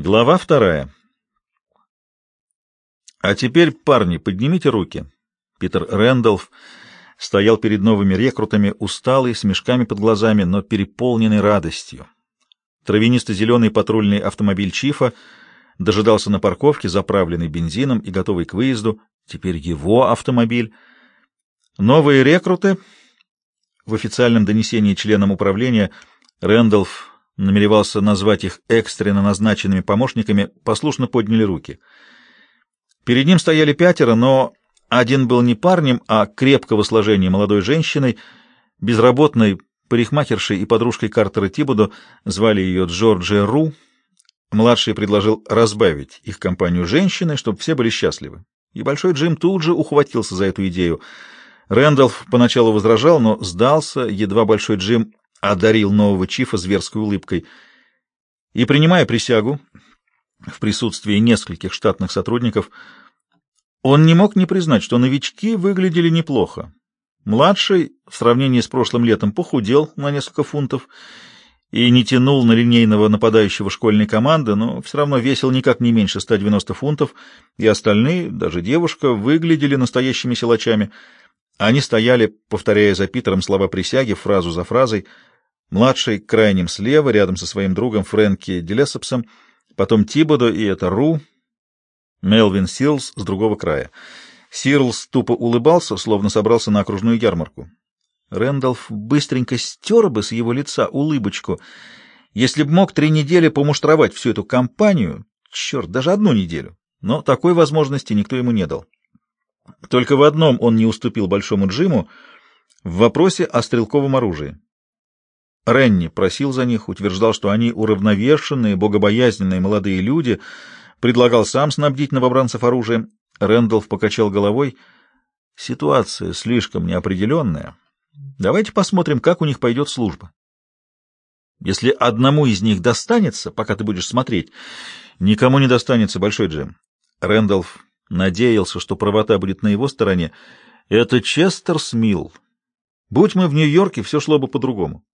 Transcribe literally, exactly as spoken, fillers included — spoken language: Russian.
Глава вторая. А теперь, парни, поднимите руки. Питер Рэндалф стоял перед новыми рекрутами, усталый, с мешками под глазами, но переполненный радостью. Травянисто-зеленый патрульный автомобиль Чифа дожидался на парковке, заправленный бензином и готовый к выезду. Теперь его автомобиль. Новые рекруты, в официальном донесении членам управления Рэндалф намеревался назвать их экстренно назначенными помощниками, послушно подняли руки. Перед ним стояли пятеро, но один был не парнем, а крепкого сложения молодой женщиной, безработной парикмахершей и подружкой Картера Тибодо, звали ее Джорджия Ру. Младший предложил разбавить их компанию женщиной, чтобы все были счастливы. И Большой Джим тут же ухватился за эту идею. Рэндалф поначалу возражал, но сдался, едва Большой Джим одарил нового чифа зверской улыбкой. И, принимая присягу в присутствии нескольких штатных сотрудников, он не мог не признать, что новички выглядели неплохо. Младший, в сравнении с прошлым летом, похудел на несколько фунтов и не тянул на линейного нападающего школьной команды, но все равно весил никак не меньше ста девяноста фунтов, и остальные, даже девушка, выглядели настоящими силачами. Они стояли, повторяя за Питером слова присяги, фразу за фразой. Младший крайним слева, рядом со своим другом Фрэнки Делесопсом, потом Тибодо, и это Ру, Мелвин Сирлс с другого края. Сирлс тупо улыбался, словно собрался на окружную ярмарку. Рэндалф быстренько стер бы с его лица улыбочку, если б мог три недели помуштровать всю эту компанию, черт, даже одну неделю, но такой возможности никто ему не дал. Только в одном он не уступил Большому Джиму — в вопросе о стрелковом оружии. Ренни просил за них, утверждал, что они уравновешенные, богобоязненные молодые люди, предлагал сам снабдить новобранцев оружием. Рэндалф покачал головой. Ситуация слишком неопределенная. Давайте посмотрим, как у них пойдет служба. Если одному из них достанется, пока ты будешь смотреть, никому не достанется, Большой Джим. Рэндалф надеялся, что правота будет на его стороне. Это Честер Смилл. Будь мы в Нью-Йорке, все шло бы по-другому.